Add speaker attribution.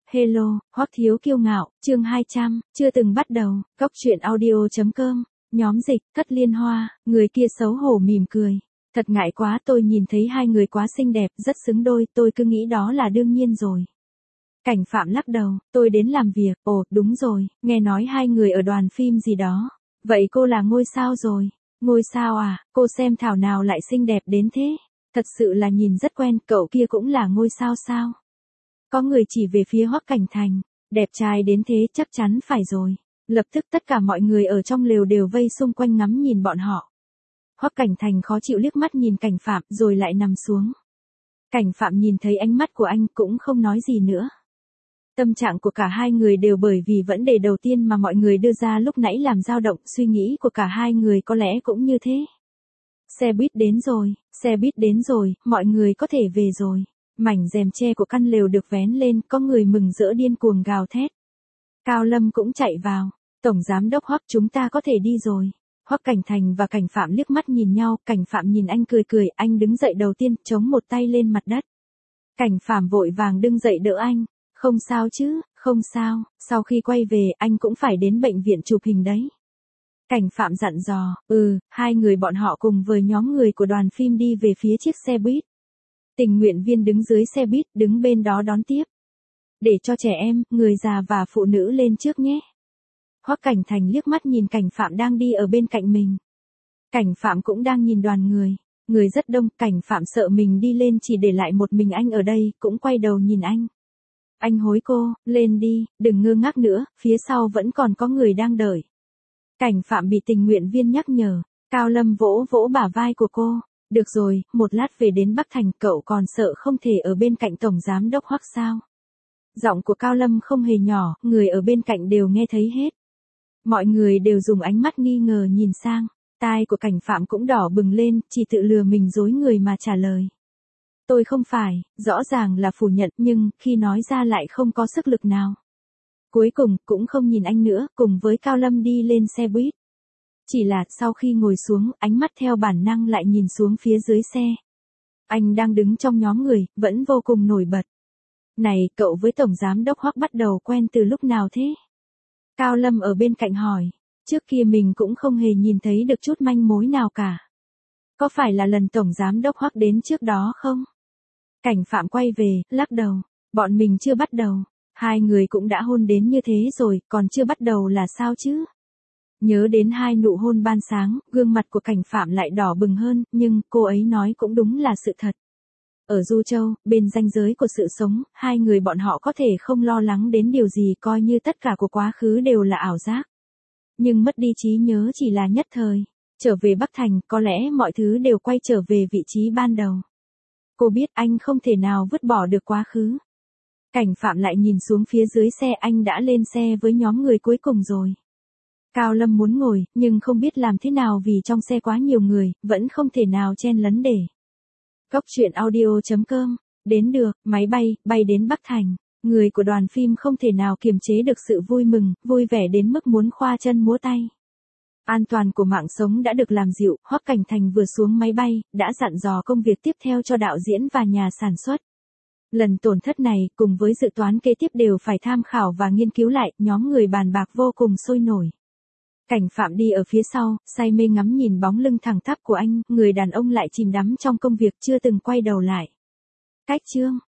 Speaker 1: Hello, Hoắc Thiếu Kiêu Ngạo, chương 200, chưa từng bắt đầu, Góc Chuyện Audio.com, nhóm dịch, Cất Liên Hoa, người kia xấu hổ mỉm cười. Thật ngại quá, tôi nhìn thấy hai người quá xinh đẹp, rất xứng đôi, tôi cứ nghĩ đó là đương nhiên rồi. Cảnh Phạm lắc đầu, tôi đến làm việc, ồ, đúng rồi, nghe nói hai người ở đoàn phim gì đó. Vậy cô là ngôi sao rồi? Ngôi sao à, cô xem thảo nào lại xinh đẹp đến thế? Thật sự là nhìn rất quen, cậu kia cũng là ngôi sao sao? Có người chỉ về phía Hoắc Cảnh Thành, đẹp trai đến thế chắc chắn phải rồi. Lập tức tất cả mọi người ở trong lều đều vây xung quanh ngắm nhìn bọn họ. Hoắc Cảnh Thành khó chịu liếc mắt nhìn Cảnh Phạm rồi lại nằm xuống. Cảnh Phạm nhìn thấy ánh mắt của anh cũng không nói gì nữa. Tâm trạng của cả hai người đều bởi vì vấn đề đầu tiên mà mọi người đưa ra lúc nãy làm dao động, suy nghĩ của cả hai người có lẽ cũng như thế. Xe buýt đến rồi, xe buýt đến rồi, mọi người có thể về rồi. Mảnh rèm che của căn lều được vén lên, có người mừng rỡ điên cuồng gào thét. Cao Lâm cũng chạy vào, Tổng Giám Đốc Hoắc, chúng ta có thể đi rồi. Hoắc Cảnh Thành và Cảnh Phạm liếc mắt nhìn nhau, Cảnh Phạm nhìn anh cười cười, anh đứng dậy đầu tiên, chống một tay lên mặt đất. Cảnh Phạm vội vàng đứng dậy đỡ anh, không sao chứ, không sao, sau khi quay về anh cũng phải đến bệnh viện chụp hình đấy. Cảnh Phạm dặn dò, hai người bọn họ cùng với nhóm người của đoàn phim đi về phía chiếc xe buýt. Tình nguyện viên đứng dưới xe buýt, đứng bên đó đón tiếp. Để cho trẻ em, người già và phụ nữ lên trước nhé. Hoắc Cảnh Thành liếc mắt nhìn Cảnh Phạm đang đi ở bên cạnh mình. Cảnh Phạm cũng đang nhìn đoàn người. Người rất đông, Cảnh Phạm sợ mình đi lên chỉ để lại một mình anh ở đây, cũng quay đầu nhìn anh. Anh hối cô, lên đi, đừng ngơ ngác nữa, phía sau vẫn còn có người đang đợi. Cảnh Phạm bị tình nguyện viên nhắc nhở, Cao Lâm vỗ vỗ bả vai của cô. Được rồi, một lát về đến Bắc Thành, cậu còn sợ không thể ở bên cạnh Tổng Giám Đốc Hoắc sao? Giọng của Cao Lâm không hề nhỏ, người ở bên cạnh đều nghe thấy hết. Mọi người đều dùng ánh mắt nghi ngờ nhìn sang, tai của Cảnh Phạm cũng đỏ bừng lên, chỉ tự lừa mình dối người mà trả lời. Tôi không phải, rõ ràng là phủ nhận nhưng khi nói ra lại không có sức lực nào. Cuối cùng cũng không nhìn anh nữa, cùng với Cao Lâm đi lên xe buýt. Chỉ là sau khi ngồi xuống, ánh mắt theo bản năng lại nhìn xuống phía dưới xe. Anh đang đứng trong nhóm người, vẫn vô cùng nổi bật. Này, cậu với Tổng Giám Đốc Hoắc bắt đầu quen từ lúc nào thế? Cao Lâm ở bên cạnh hỏi. Trước kia mình cũng không hề nhìn thấy được chút manh mối nào cả. Có phải là lần Tổng Giám Đốc Hoắc đến trước đó không? Cảnh Phạm quay về, lắc đầu. Bọn mình chưa bắt đầu. Hai người cũng đã hôn đến như thế rồi, còn chưa bắt đầu là sao chứ? Nhớ đến hai nụ hôn ban sáng, gương mặt của Cảnh Phạm lại đỏ bừng hơn, nhưng cô ấy nói cũng đúng là sự thật. Ở Du Châu, bên ranh giới của sự sống, hai người bọn họ có thể không lo lắng đến điều gì, coi như tất cả của quá khứ đều là ảo giác. Nhưng mất đi trí nhớ chỉ là nhất thời. Trở về Bắc Thành, có lẽ mọi thứ đều quay trở về vị trí ban đầu. Cô biết anh không thể nào vứt bỏ được quá khứ. Cảnh Phạm lại nhìn xuống phía dưới xe, anh đã lên xe với nhóm người cuối cùng rồi. Cao Lâm muốn ngồi, nhưng không biết làm thế nào vì trong xe quá nhiều người, vẫn không thể nào chen lấn để. Góc Chuyện Audio.com, đến được, máy bay đến Bắc Thành. Người của đoàn phim không thể nào kiềm chế được sự vui mừng, vui vẻ đến mức muốn khoa chân múa tay. An toàn của mạng sống đã được làm dịu, Hoắc Cảnh Thành vừa xuống máy bay, đã dặn dò công việc tiếp theo cho đạo diễn và nhà sản xuất. Lần tổn thất này, cùng với dự toán kế tiếp đều phải tham khảo và nghiên cứu lại, nhóm người bàn bạc vô cùng sôi nổi. Cảnh Phạm đi ở phía sau, say mê ngắm nhìn bóng lưng thẳng tắp của anh, người đàn ông lại chìm đắm trong công việc chưa từng quay đầu lại. Cách chương